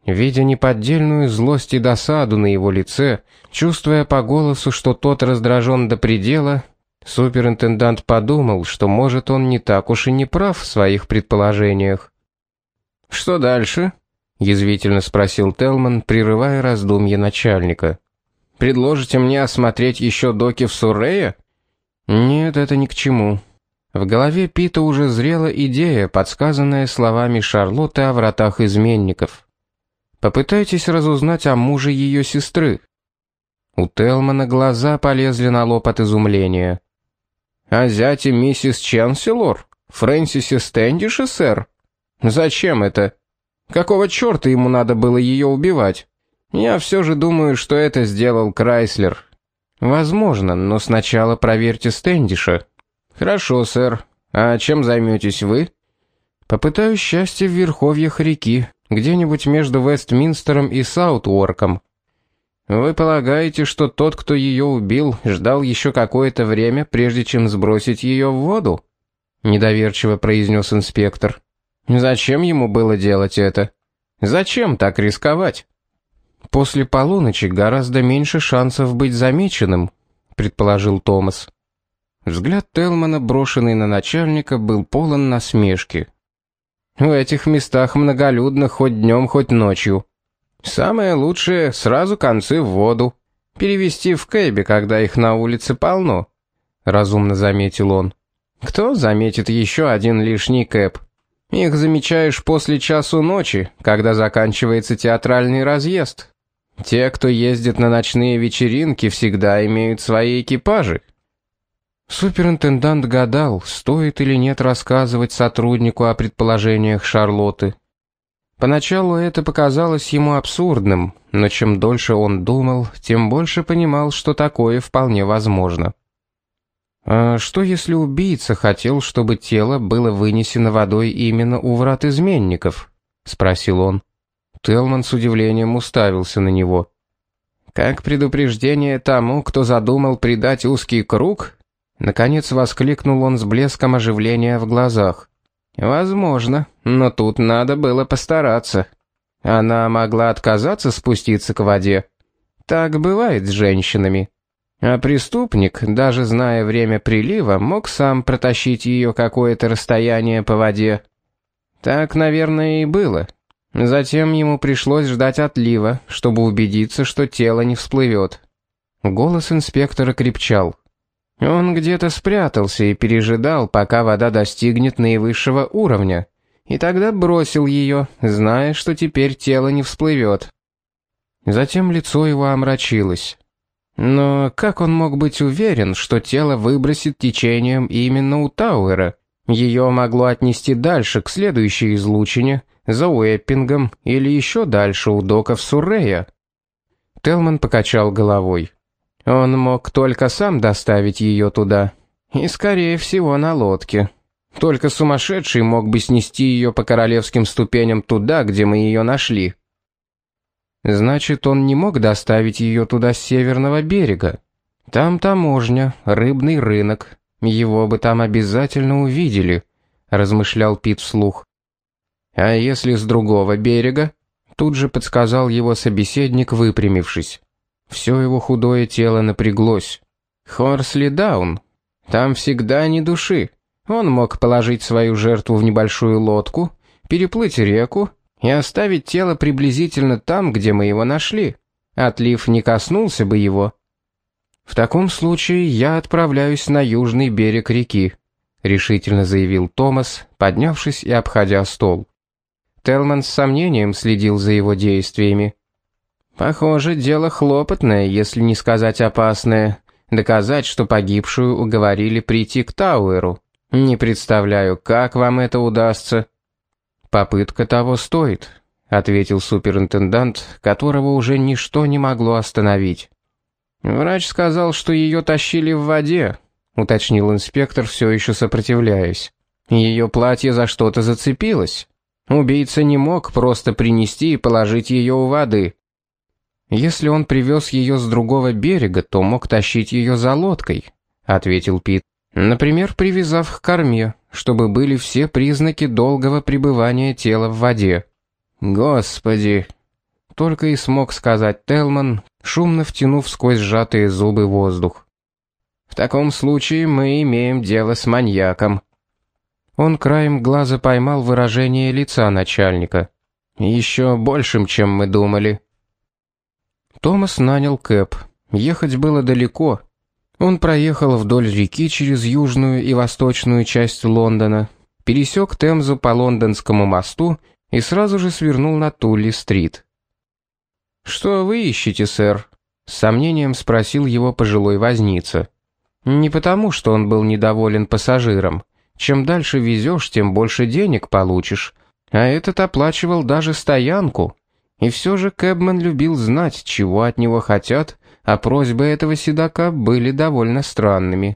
Видя неподдельную злость и досаду на его лице, чувствуя по голосу, что тот раздражен до предела, суперинтендант подумал, что, может, он не так уж и не прав в своих предположениях. «Что дальше?» — язвительно спросил Телман, прерывая раздумья начальника. «Предложите мне осмотреть еще доки в Суррее?» «Нет, это ни к чему». В голове Пита уже зрела идея, подсказанная словами Шарлотты о вратах изменников. «Попытайтесь разузнать о муже ее сестры». У Телмана глаза полезли на лоб от изумления. «О зяте миссис Чанселор? Фрэнсисе Стэндише, сэр? Зачем это? Какого черта ему надо было ее убивать? Я все же думаю, что это сделал Крайслер». «Возможно, но сначала проверьте Стэндиша». «Хорошо, сэр. А чем займетесь вы?» «Попытаюсь счастье в верховьях реки, где-нибудь между Вестминстером и Саутуорком». «Вы полагаете, что тот, кто ее убил, ждал еще какое-то время, прежде чем сбросить ее в воду?» Недоверчиво произнес инспектор. «Зачем ему было делать это? Зачем так рисковать?» «После полуночи гораздо меньше шансов быть замеченным», предположил Томас. Взгляд Телмана, брошенный на начальника, был полон насмешки. «В этих местах многолюдно хоть днем, хоть ночью. Самое лучшее — сразу концы в воду. Перевести в кэбе, когда их на улице полно», — разумно заметил он. «Кто заметит еще один лишний кэб? Их замечаешь после часу ночи, когда заканчивается театральный разъезд. Те, кто ездит на ночные вечеринки, всегда имеют свои экипажи». Суперинтендант гадал, стоит или нет рассказывать сотруднику о предположениях Шарлотты. Поначалу это показалось ему абсурдным, но чем дольше он думал, тем больше понимал, что такое вполне возможно. «А что если убийца хотел, чтобы тело было вынесено водой именно у врат изменников?» — спросил он. Телман с удивлением уставился на него. «Как предупреждение тому, кто задумал придать узкий круг?» Наконец воскликнул он с блеском оживления в глазах. «Возможно, но тут надо было постараться. Она могла отказаться спуститься к воде. Так бывает с женщинами. А преступник, даже зная время прилива, мог сам протащить ее какое-то расстояние по воде. Так, наверное, и было. Затем ему пришлось ждать отлива, чтобы убедиться, что тело не всплывет». Голос инспектора крепчал. Он где-то спрятался и пережидал, пока вода достигнет наивысшего уровня, и тогда бросил ее, зная, что теперь тело не всплывет. Затем лицо его омрачилось. Но как он мог быть уверен, что тело выбросит течением именно у Тауэра? Ее могло отнести дальше, к следующей излучине, за Уэппингом или еще дальше, у доков Суррея. Телман покачал головой. Он мог только сам доставить ее туда, и, скорее всего, на лодке. Только сумасшедший мог бы снести ее по королевским ступеням туда, где мы ее нашли. Значит, он не мог доставить ее туда с северного берега. Там таможня, рыбный рынок, его бы там обязательно увидели, размышлял Пит вслух. А если с другого берега? Тут же подсказал его собеседник, выпрямившись. Все его худое тело напряглось. Хорсли Даун. Там всегда ни души. Он мог положить свою жертву в небольшую лодку, переплыть реку и оставить тело приблизительно там, где мы его нашли. Отлив не коснулся бы его. «В таком случае я отправляюсь на южный берег реки», — решительно заявил Томас, поднявшись и обходя стол. Телман с сомнением следил за его действиями. «Похоже, дело хлопотное, если не сказать опасное. Доказать, что погибшую уговорили прийти к Тауэру. Не представляю, как вам это удастся». «Попытка того стоит», — ответил суперинтендант, которого уже ничто не могло остановить. «Врач сказал, что ее тащили в воде», — уточнил инспектор, все еще сопротивляясь. «Ее платье за что-то зацепилось. Убийца не мог просто принести и положить ее у воды». «Если он привез ее с другого берега, то мог тащить ее за лодкой», — ответил Пит. «Например, привязав к корме, чтобы были все признаки долгого пребывания тела в воде». «Господи!» только и смог сказать Телман, шумно втянув сквозь сжатые зубы воздух. «В таком случае мы имеем дело с маньяком». Он краем глаза поймал выражение лица начальника. «Еще большим, чем мы думали». Томас нанял кэб. Ехать было далеко. Он проехал вдоль реки через южную и восточную часть Лондона, пересек Темзу по Лондонскому мосту и сразу же свернул на Тулли-стрит. «Что вы ищете, сэр?» — с сомнением спросил его пожилой возница. Не потому, что он был недоволен пассажиром. Чем дальше везешь, тем больше денег получишь. А этот оплачивал даже стоянку. И все же кэбмен любил знать, чего от него хотят, а просьбы этого седока были довольно странными.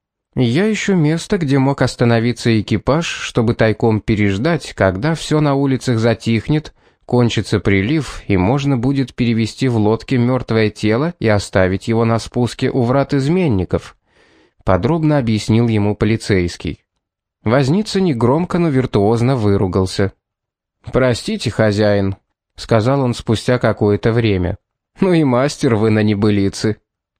«Я ищу место, где мог остановиться экипаж, чтобы тайком переждать, когда все на улицах затихнет, кончится прилив, и можно будет перевести в лодке мертвое тело и оставить его на спуске у врат изменников», — подробно объяснил ему полицейский. Возница негромко, но виртуозно выругался. «Простите, хозяин», — сказал он спустя какое-то время. «Ну и мастер вы на небылицы».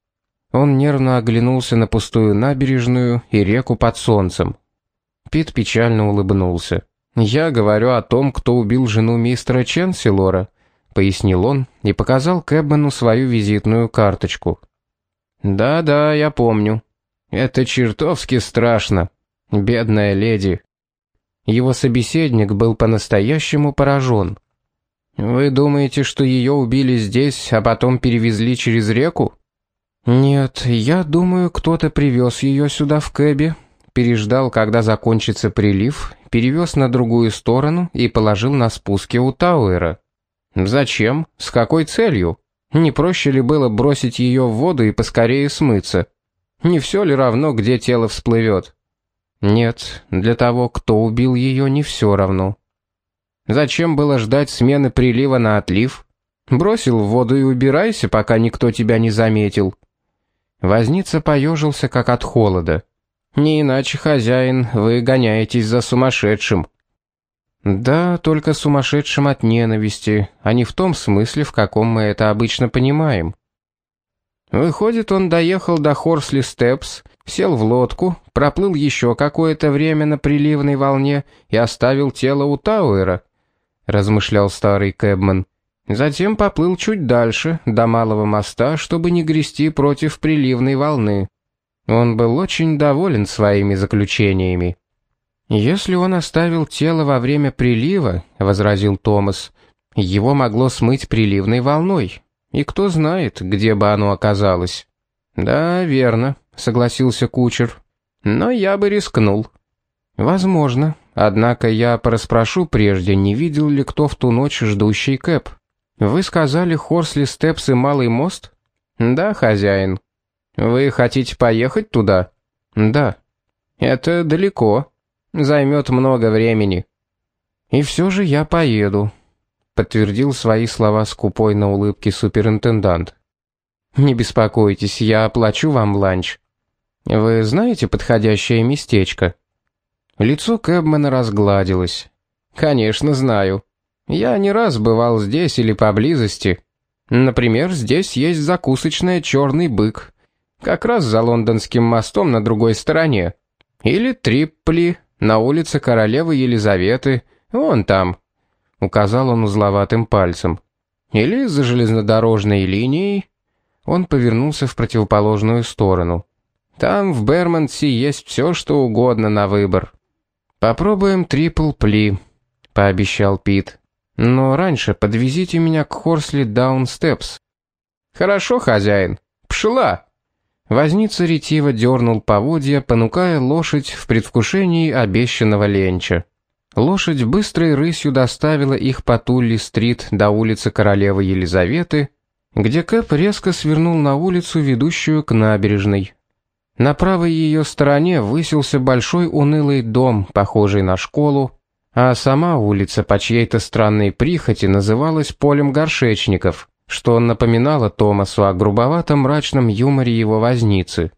Он нервно оглянулся на пустую набережную и реку под солнцем. Пит печально улыбнулся. «Я говорю о том, кто убил жену мистера Ченсилора», — пояснил он и показал кэбмену свою визитную карточку. «Да-да, я помню. Это чертовски страшно. Бедная леди». Его собеседник был по-настоящему поражен. «Вы думаете, что ее убили здесь, а потом перевезли через реку?» «Нет, я думаю, кто-то привез ее сюда в кэбе, переждал, когда закончится прилив, перевез на другую сторону и положил на спуске у Тауэра». «Зачем? С какой целью? Не проще ли было бросить ее в воду и поскорее смыться? Не все ли равно, где тело всплывет?» «Нет, для того, кто убил ее, не все равно». «Зачем было ждать смены прилива на отлив? Бросил в воду и убирайся, пока никто тебя не заметил». Возница поежился, как от холода. «Не иначе, хозяин, вы гоняетесь за сумасшедшим». «Да, только сумасшедшим от ненависти, а не в том смысле, в каком мы это обычно понимаем». Выходит, он доехал до Хорсли-Степс, сел в лодку, проплыл еще какое-то время на приливной волне и оставил тело у Тауэра, размышлял старый кэбмен. Затем поплыл чуть дальше, до Малого моста, чтобы не грести против приливной волны. Он был очень доволен своими заключениями. «Если он оставил тело во время прилива, — возразил Томас, — его могло смыть приливной волной, и кто знает, где бы оно оказалось». «Да, верно», — согласился кучер, — «но я бы рискнул». «Возможно, однако я порасспрошу прежде, не видел ли кто в ту ночь ждущий кэб. Вы сказали Хорсли-Степс и Малый мост?» «Да, хозяин». «Вы хотите поехать туда?» «Да». «Это далеко. Займет много времени». «И все же я поеду», — подтвердил свои слова скупой на улыбке суперинтендант. «Не беспокойтесь, я оплачу вам ланч. Вы знаете подходящее местечко?» Лицо кэбмена разгладилось. «Конечно, знаю. Я не раз бывал здесь или поблизости. Например, здесь есть закусочная «Черный бык», как раз за Лондонским мостом на другой стороне. Или Трипли, на улице Королевы Елизаветы, вон там», — указал он узловатым пальцем. «Или за железнодорожной линией». Он повернулся в противоположную сторону. «Там в Бермонтси есть все, что угодно на выбор». «Попробуем Трипл-Пли», — пообещал Пит. «Но раньше подвезите меня к Хорсли-Даун-Степс». «Хорошо, хозяин. Пшла!» Возница ретиво дернул поводья, понукая лошадь в предвкушении обещанного ленча. Лошадь быстрой рысью доставила их по Тулли-стрит до улицы Королевы Елизаветы, где кэб резко свернул на улицу, ведущую к набережной. На правой ее стороне высился большой унылый дом, похожий на школу, а сама улица по чьей-то странной прихоти называлась полем горшечников, что напоминало Томасу о грубоватом мрачном юморе его возницы.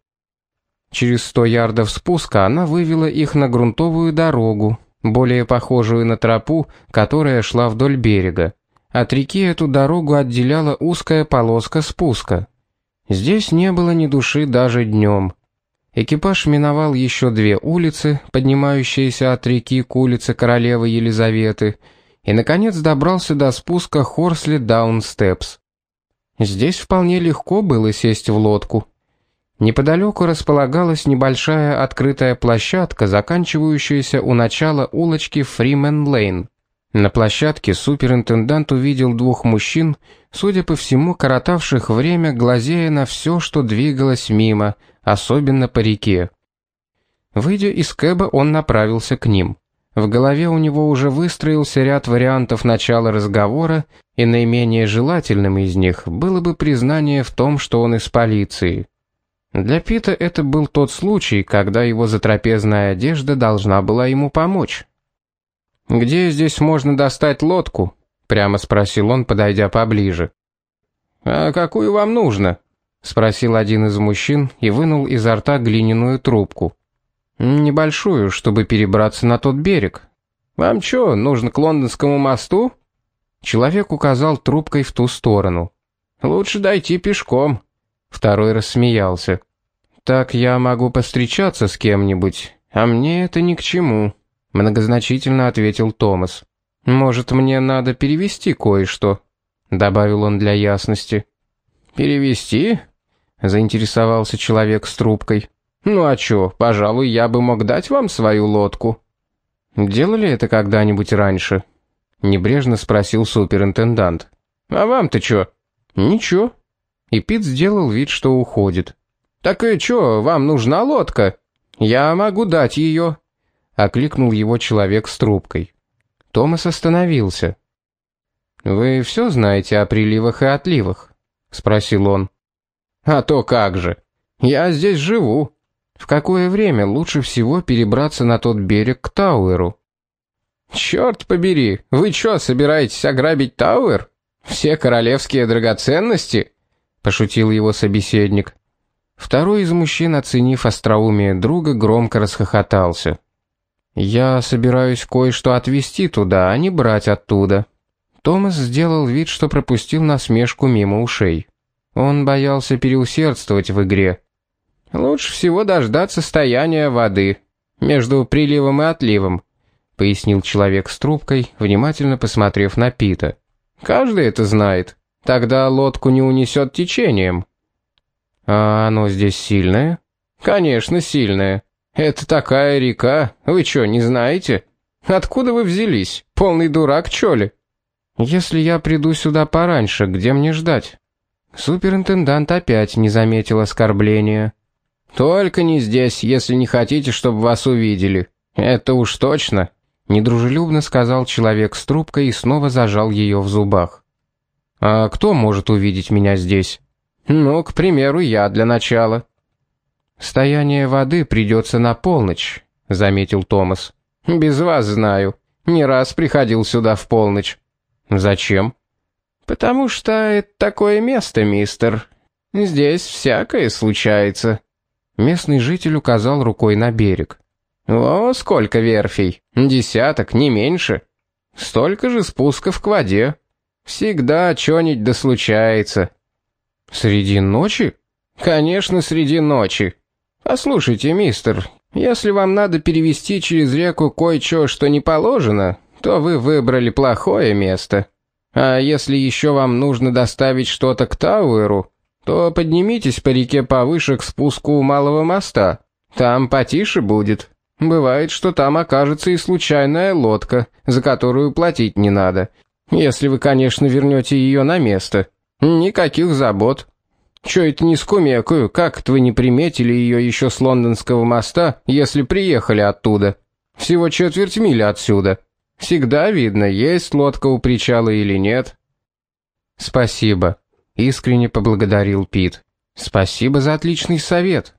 Через 100 ярдов спуска она вывела их на грунтовую дорогу, более похожую на тропу, которая шла вдоль берега, От реки эту дорогу отделяла узкая полоска спуска. Здесь не было ни души даже днем. Экипаж миновал еще 2 улицы, поднимающиеся от реки к улице Королевы Елизаветы, и, наконец, добрался до спуска Хорсли Даунстепс. Здесь вполне легко было сесть в лодку. Неподалеку располагалась небольшая открытая площадка, заканчивающаяся у начала улочки Фримен-Лейн. На площадке суперинтендант увидел 2 мужчин, судя по всему, коротавших время, глазея на все, что двигалось мимо, особенно по реке. Выйдя из кэба, он направился к ним. В голове у него уже выстроился ряд вариантов начала разговора, и наименее желательным из них было бы признание в том, что он из полиции. Для Пита это был тот случай, когда его затрапезная одежда должна была ему помочь. «Где здесь можно достать лодку?» — прямо спросил он, подойдя поближе. «А какую вам нужно?» — спросил один из мужчин и вынул изо рта глиняную трубку. «Небольшую, чтобы перебраться на тот берег. Вам что, нужно к Лондонскому мосту?» Человек указал трубкой в ту сторону. «Лучше дойти пешком». Второй рассмеялся. «Так я могу повстречаться с кем-нибудь, а мне это ни к чему», — многозначительно ответил Томас. «Может, мне надо перевести кое-что», — добавил он для ясности. «Перевести?» — заинтересовался человек с трубкой. «Ну а чё, пожалуй, я бы мог дать вам свою лодку». «Делали это когда-нибудь раньше?» — небрежно спросил суперинтендант. «А вам-то чё?» «Ничего». И Пит сделал вид, что уходит. «Так и чё, вам нужна лодка? Я могу дать её», — окликнул его человек с трубкой. Томас остановился. «Вы всё знаете о приливах и отливах?» — спросил он. «А то как же. Я здесь живу. В какое время лучше всего перебраться на тот берег к Тауэру?» «Чёрт побери, вы чё, собираетесь ограбить Тауэр? Все королевские драгоценности?» — пошутил его собеседник. Второй из мужчин, оценив остроумие друга, громко расхохотался. «Я собираюсь кое-что отвезти туда, а не брать оттуда». Томас сделал вид, что пропустил насмешку мимо ушей. Он боялся переусердствовать в игре. «Лучше всего дождаться стояния воды между приливом и отливом», — пояснил человек с трубкой, внимательно посмотрев на Пита. «Каждый это знает. Тогда лодку не унесет течением». «А оно здесь сильное?» «Конечно, сильное. Это такая река. Вы что, не знаете? Откуда вы взялись? Полный дурак, чё ли?» «Если я приду сюда пораньше, где мне ждать?» Суперинтендант опять не заметил оскорбления. «Только не здесь, если не хотите, чтобы вас увидели. Это уж точно», — недружелюбно сказал человек с трубкой и снова зажал ее в зубах. «А кто может увидеть меня здесь?» «Ну, к примеру, я для начала». «Стояние воды придется на полночь», — заметил Томас. «Без вас знаю. Не раз приходил сюда в полночь». «Зачем?» «Потому что это такое место, мистер. Здесь всякое случается». Местный житель указал рукой на берег. «О, сколько верфей! 10, не меньше. Столько же спусков к воде. Всегда чё-нибудь да случается». «Среди ночи?» «Конечно, среди ночи. Послушайте, мистер, если вам надо перевезти через реку кое-что, что не положено, то вы выбрали плохое место. А если еще вам нужно доставить что-то к Тауэру, то поднимитесь по реке повыше к спуску у Малого моста. Там потише будет. Бывает, что там окажется и случайная лодка, за которую платить не надо. Если вы, конечно, вернете ее на место. Никаких забот. Чё это не скумекаю, как это вы не приметили ее еще с Лондонского моста, если приехали оттуда? Всего 1/4 мили отсюда. Всегда видно, есть лодка у причала или нет». «Спасибо», — искренне поблагодарил Пит. «Спасибо за отличный совет».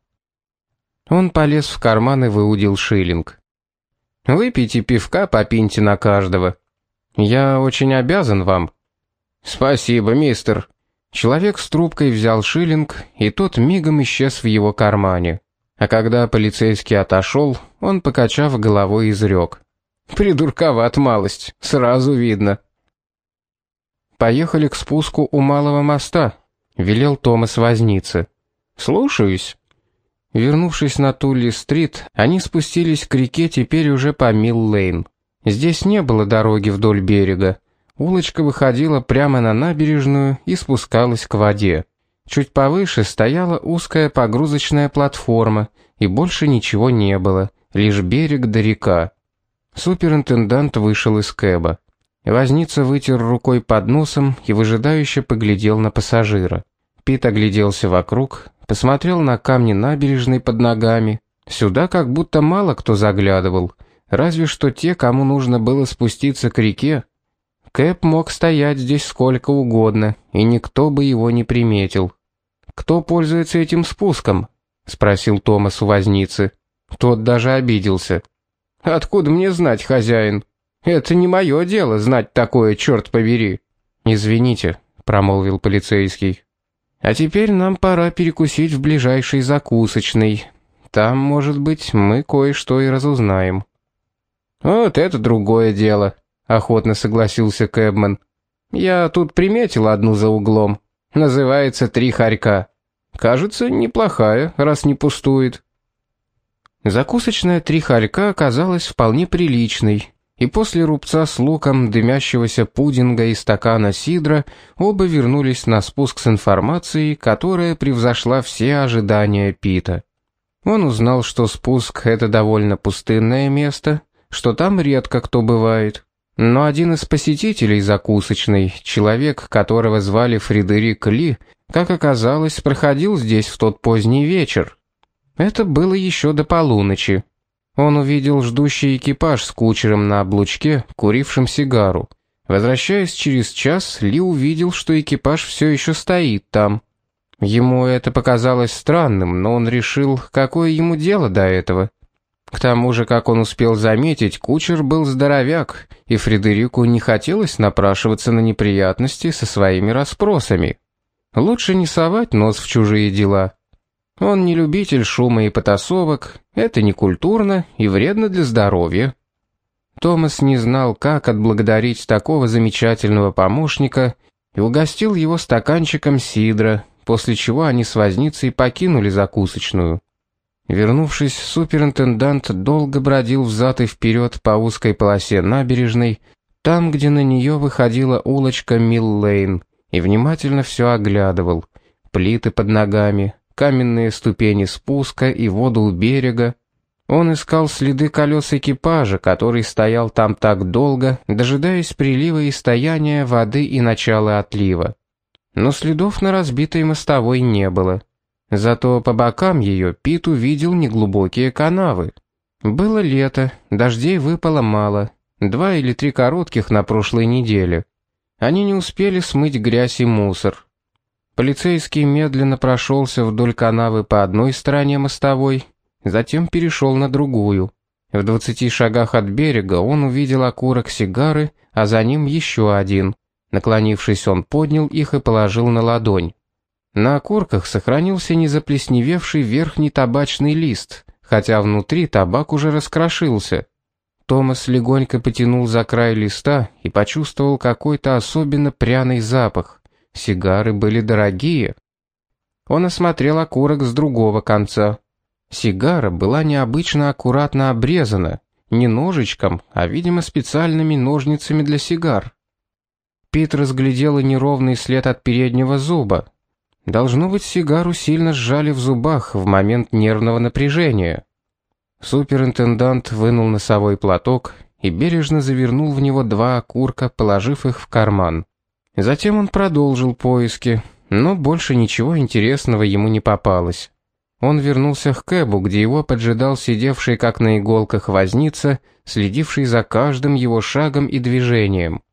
Он полез в карман и выудил шиллинг. «Выпейте пивка по пинте на каждого. Я очень обязан вам». «Спасибо, мистер». Человек с трубкой взял шиллинг, и тот мигом исчез в его кармане. А когда полицейский отошел, он, покачав головой, изрек: «Придурковат малость, сразу видно». поехали к спуску у Малого моста», — велел Томас вознице. «Слушаюсь». Вернувшись на Тулли-стрит, они спустились к реке теперь уже по Милл-лейн. Здесь не было дороги вдоль берега. Улочка выходила прямо на набережную и спускалась к воде. Чуть повыше стояла узкая погрузочная платформа, и больше ничего не было, лишь берег да река. Суперинтендант вышел из кэба. Возница вытер рукой под носом и выжидающе поглядел на пассажира. Пит огляделся вокруг, посмотрел на камни набережной под ногами. Сюда как будто мало кто заглядывал, разве что те, кому нужно было спуститься к реке. Кэб мог стоять здесь сколько угодно, и никто бы его не приметил. «Кто пользуется этим спуском?» — спросил Томас у возницы. Тот даже обиделся. «Откуда мне знать, хозяин? Это не мое дело знать такое, черт побери». «Извините», — промолвил полицейский. «А теперь нам пора перекусить в ближайшей закусочной. Там, может быть, мы кое-что и разузнаем». «Вот это другое дело», — охотно согласился кэбмен. «Я тут приметил одну за углом. Называется «Три хорька». Кажется, неплохая, раз не пустует». Закусочная «Три хорька» оказалась вполне приличной, и после рубца с луком, дымящегося пудинга и стакана сидра оба вернулись на спуск с информацией, которая превзошла все ожидания Пита. Он узнал, что спуск — это довольно пустынное место, что там редко кто бывает. Но один из посетителей закусочной, человек, которого звали Фредерик Ли, как оказалось, проходил здесь в тот поздний вечер. Это было еще до полуночи. Он увидел ждущий экипаж с кучером на облучке, курившим сигару. Возвращаясь через час, Ли увидел, что экипаж все еще стоит там. Ему это показалось странным, но он решил, какое ему дело до этого. К тому же, как он успел заметить, кучер был здоровяк, и Фредерику не хотелось напрашиваться на неприятности со своими расспросами. Лучше не совать нос в чужие дела. Он не любитель шума и потасовок, это некультурно и вредно для здоровья. Томас не знал, как отблагодарить такого замечательного помощника, и угостил его стаканчиком сидра, после чего они с возницей покинули закусочную. Вернувшись, суперинтендант долго бродил взад и вперед по узкой полосе набережной, там, где на нее выходила улочка Милл-лейн, и внимательно все оглядывал. Плиты под ногами, каменные ступени спуска и воду у берега. Он искал следы колес экипажа, который стоял там так долго, дожидаясь прилива и стояния воды и начала отлива. Но следов на разбитой мостовой не было. Зато по бокам ее Пит увидел неглубокие канавы. Было лето, дождей выпало мало, 2 или 3 коротких на прошлой неделе. Они не успели смыть грязь и мусор. Полицейский медленно прошелся вдоль канавы по одной стороне мостовой, затем перешел на другую. В 20 шагах от берега он увидел окурок сигары, а за ним еще один. Наклонившись, он поднял их и положил на ладонь. На окурках сохранился незаплесневевший верхний табачный лист, хотя внутри табак уже раскрошился. Томас легонько потянул за край листа и почувствовал какой-то особенно пряный запах. Сигары были дорогие. Он осмотрел окурок с другого конца. Сигара была необычно аккуратно обрезана, не ножичком, а, видимо, специальными ножницами для сигар. Пит разглядел и неровный след от переднего зуба. Должно быть, сигару сильно сжали в зубах в момент нервного напряжения. Суперинтендант вынул носовой платок и бережно завернул в него 2 окурка, положив их в карман. Затем он продолжил поиски, но больше ничего интересного ему не попалось. Он вернулся к кэбу, где его поджидал сидевший как на иголках возница, следивший за каждым его шагом и движением.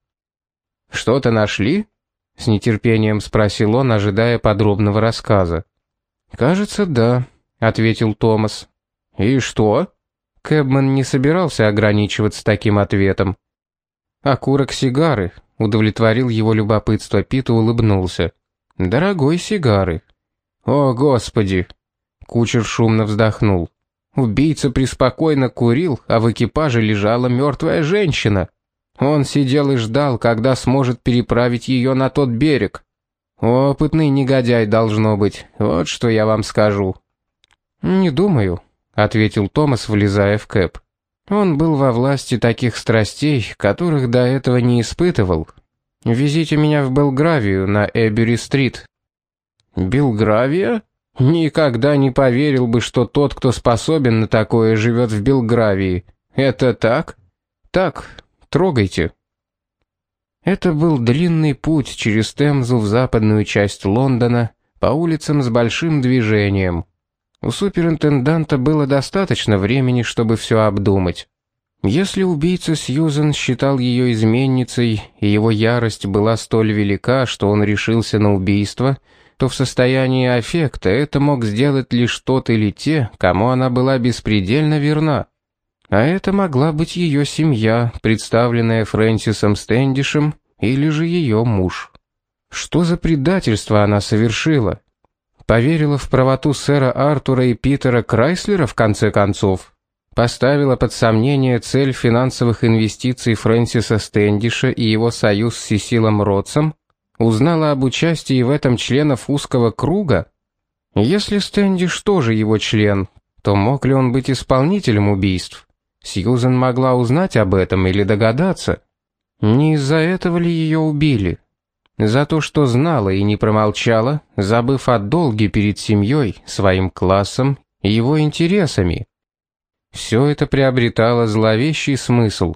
«Что-то нашли?» — с нетерпением спросил он, ожидая подробного рассказа. «Кажется, да», — ответил Томас. «И что?» Кэбмен не собирался ограничиваться таким ответом. «Окурок сигары», — удовлетворил его любопытство Пит и улыбнулся. «Дорогой сигары». «О, Господи!» Кучер шумно вздохнул. «Убийца преспокойно курил, а в экипаже лежала мертвая женщина». Он сидел и ждал, когда сможет переправить ее на тот берег. Опытный негодяй должно быть, вот что я вам скажу». «Не думаю», — ответил Томас, влезая в кэб. Он был во власти таких страстей, которых до этого не испытывал. «Везите меня в Белгравию на Эбери-стрит». «Белгравия? Никогда не поверил бы, что тот, кто способен на такое, живет в Белгравии. Это так?» «Так, трогайте». Это был длинный путь через Темзу в западную часть Лондона, по улицам с большим движением. У суперинтенданта было достаточно времени, чтобы все обдумать. Если убийца Сьюзен считал ее изменницей, и его ярость была столь велика, что он решился на убийство, то в состоянии аффекта это мог сделать лишь тот или те, кому она была беспредельно верна. А это могла быть ее семья, представленная Фрэнсисом Стэндишем, или же ее муж. Что за предательство она совершила? Поверила в правоту сэра Артура и Питера Крайслера в конце концов? Поставила под сомнение цель финансовых инвестиций Фрэнсиса Стэндиша и его союз с Сесилом Ротсом? Узнала об участии в этом членов узкого круга? Если Стэндиш тоже его член, то мог ли он быть исполнителем убийств? Сьюзен могла узнать об этом или догадаться. Не из-за этого ли ее убили? За то, что знала и не промолчала, забыв о долге перед семьей, своим классом и его интересами. Все это приобретало зловещий смысл.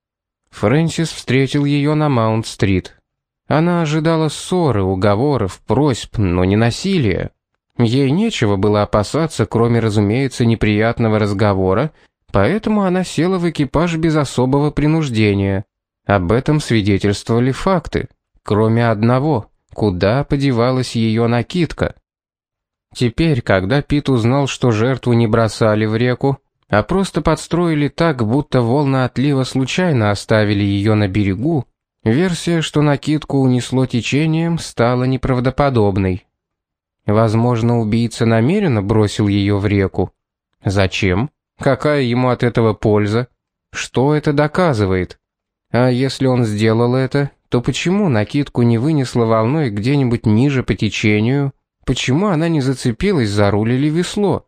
Фрэнсис встретил ее на Маунт-стрит. Она ожидала ссоры, уговоров, просьб, но не насилия. Ей нечего было опасаться, кроме, разумеется, неприятного разговора, поэтому она села в экипаж без особого принуждения. Об этом свидетельствовали факты, кроме одного: куда подевалась ее накидка. Теперь, когда Пит узнал, что жертву не бросали в реку, а просто подстроили так, будто волны отлива случайно оставили ее на берегу, версия, что накидку унесло течением, стала неправдоподобной. Возможно, убийца намеренно бросил ее в реку. Зачем? Какая ему от этого польза? Что это доказывает? А если он сделал это, то почему накидку не вынесло волной где-нибудь ниже по течению? Почему она не зацепилась за руль или весло?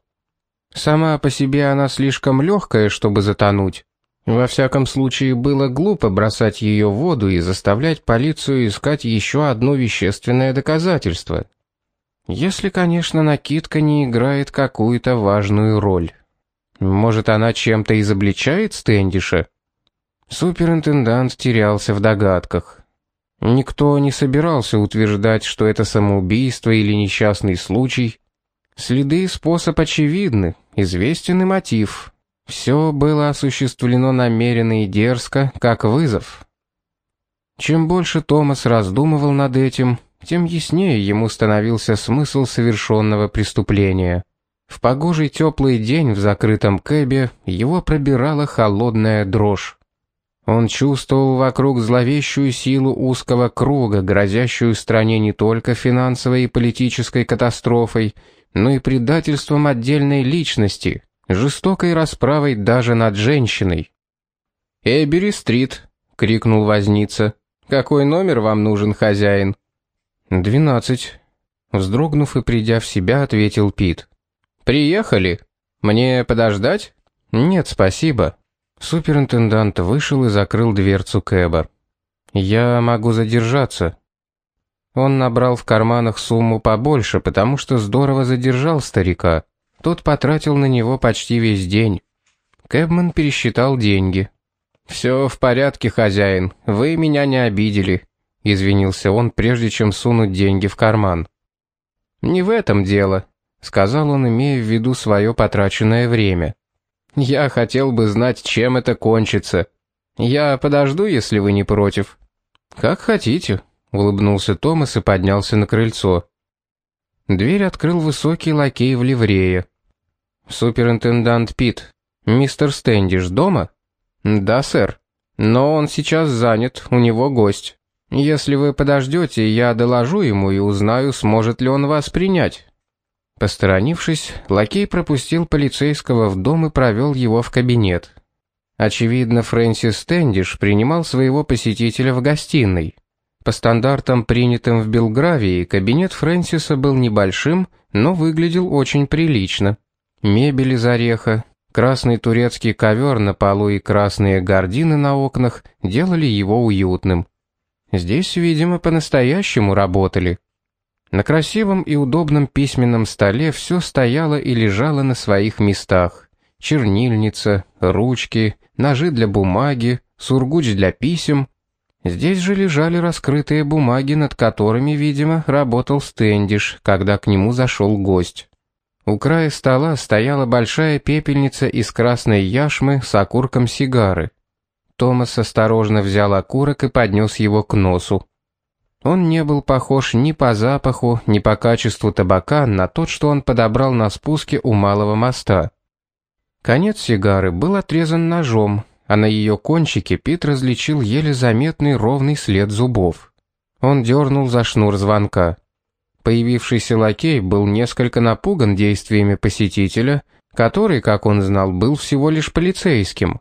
Сама по себе она слишком легкая, чтобы затонуть. Во всяком случае, было глупо бросать ее в воду и заставлять полицию искать еще одно вещественное доказательство. Если, конечно, накидка не играет какую-то важную роль. Может, она чем-то изобличает Стэндиша? Суперинтендант терялся в догадках. Никто не собирался утверждать, что это самоубийство или несчастный случай. Следы и способ очевидны, известен и мотив. Все было осуществлено намеренно и дерзко, как вызов. Чем больше Томас раздумывал над этим, тем яснее ему становился смысл совершенного преступления. В погожий теплый день в закрытом кэбе его пробирала холодная дрожь. Он чувствовал вокруг зловещую силу узкого круга, грозящую стране не только финансовой и политической катастрофой, но и предательством отдельной личности, жестокой расправой даже над женщиной. «Эбери-стрит!» — крикнул возница. «Какой номер вам нужен, хозяин?» 12. Вздрогнув и придя в себя, ответил Пит. «Приехали? Мне подождать?» «Нет, спасибо». Суперинтендант вышел и закрыл дверцу кэба. «Я могу задержаться». Он набрал в карманах сумму побольше, потому что здорово задержал старика. Тот потратил на него почти весь день. Кэбмен пересчитал деньги. «Все в порядке, хозяин, вы меня не обидели», — извинился он, прежде чем сунуть деньги в карман. «Не в этом дело», — сказал он, имея в виду свое потраченное время. «Я хотел бы знать, чем это кончится. Я подожду, если вы не против». «Как хотите», — улыбнулся Томас и поднялся на крыльцо. Дверь открыл высокий лакей в ливрее. «Суперинтендант Пит, мистер Стэндиш дома?» «Да, сэр. Но он сейчас занят, у него гость. Если вы подождете, я доложу ему и узнаю, сможет ли он вас принять». Посторонившись, лакей пропустил полицейского в дом и провел его в кабинет. Очевидно, Фрэнсис Стэндиш принимал своего посетителя в гостиной. По стандартам, принятым в Белгравии, кабинет Фрэнсиса был небольшим, но выглядел очень прилично. Мебель из ореха, красный турецкий ковер на полу и красные гардины на окнах делали его уютным. Здесь, видимо, по-настоящему работали. На красивом и удобном письменном столе все стояло и лежало на своих местах. Чернильница, ручки, ножи для бумаги, сургуч для писем. Здесь же лежали раскрытые бумаги, над которыми, видимо, работал Стэндиш, когда к нему зашел гость. У края стола стояла большая пепельница из красной яшмы с окурком сигары. Томас осторожно взял окурок и поднес его к носу. Он не был похож ни по запаху, ни по качеству табака на тот, что он подобрал на спуске у Малого моста. Конец сигары был отрезан ножом, а на ее кончике Пит различил еле заметный ровный след зубов. Он дернул за шнур звонка. Появившийся лакей был несколько напуган действиями посетителя, который, как он знал, был всего лишь полицейским.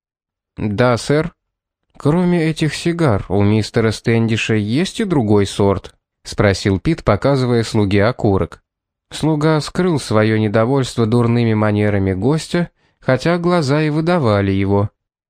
«Да, сэр. Кроме этих сигар, у мистера Стэндиша есть и другой сорт?» — спросил Пит, показывая слуге окурок. Слуга скрыл свое недовольство дурными манерами гостя, хотя глаза и выдавали его.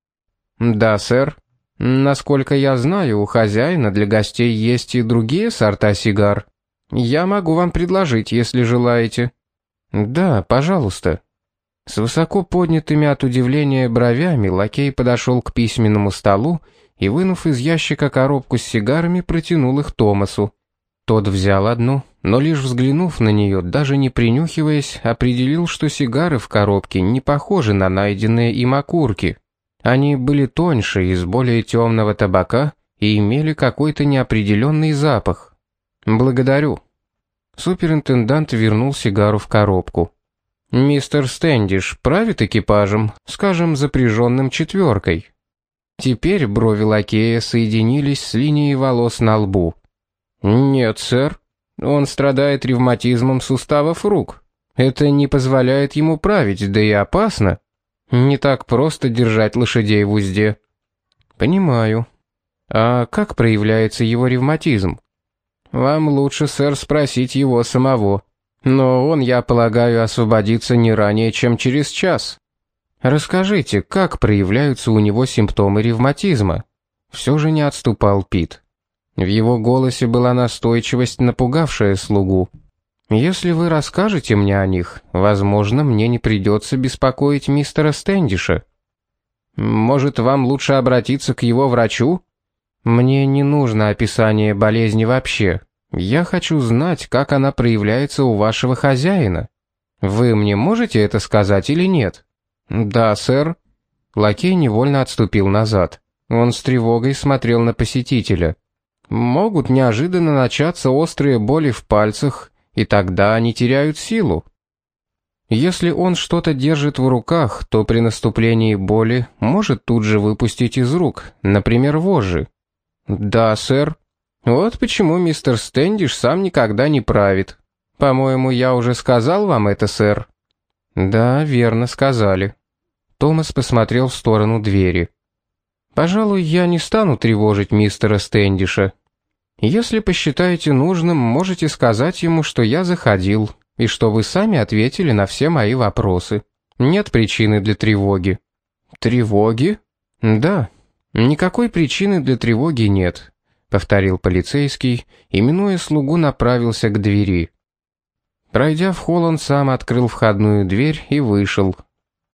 «Да, сэр. Насколько я знаю, у хозяина для гостей есть и другие сорта сигар. Я могу вам предложить, если желаете». «Да, пожалуйста». С высоко поднятыми от удивления бровями лакей подошел к письменному столу и, вынув из ящика коробку с сигарами, протянул их Томасу. Тот взял одну, но лишь взглянув на нее, даже не принюхиваясь, определил, что сигары в коробке не похожи на найденные им окурки. Они были тоньше, из более темного табака и имели какой-то неопределенный запах. «Благодарю». Суперинтендант вернул сигару в коробку. «Мистер Стэндиш правит экипажем, скажем, запряженным четверкой». Теперь брови лакея соединились с линией волос на лбу. «Нет, сэр. Он страдает ревматизмом суставов рук. Это не позволяет ему править, да и опасно. Не так просто держать лошадей в узде». «Понимаю. А как проявляется его ревматизм?» «Вам лучше, сэр, спросить его самого. Но он, я полагаю, освободится не ранее, чем через час. Расскажите, как проявляются у него симптомы ревматизма?» Все же не отступал Пит. В его голосе была настойчивость, напугавшая слугу. «Если вы расскажете мне о них, возможно, мне не придется беспокоить мистера Стэндиша. Может, вам лучше обратиться к его врачу? Мне не нужно описание болезни вообще. Я хочу знать, как она проявляется у вашего хозяина. Вы мне можете это сказать или нет?» «Да, сэр». Лакей невольно отступил назад. Он с тревогой смотрел на посетителя. «Могут неожиданно начаться острые боли в пальцах, и тогда они теряют силу. Если он что-то держит в руках, то при наступлении боли может тут же выпустить из рук, например, вожжи». «Да, сэр. Вот почему мистер Стэндиш сам никогда не правит. По-моему, я уже сказал вам это, сэр». «Да, верно сказали». Томас посмотрел в сторону двери. «Пожалуй, я не стану тревожить мистера Стэндиша. Если посчитаете нужным, можете сказать ему, что я заходил, и что вы сами ответили на все мои вопросы. Нет причины для тревоги». «Тревоги?» «Да, никакой причины для тревоги нет», — повторил полицейский и, минуя слугу, направился к двери. Пройдя в холл, он сам открыл входную дверь и вышел.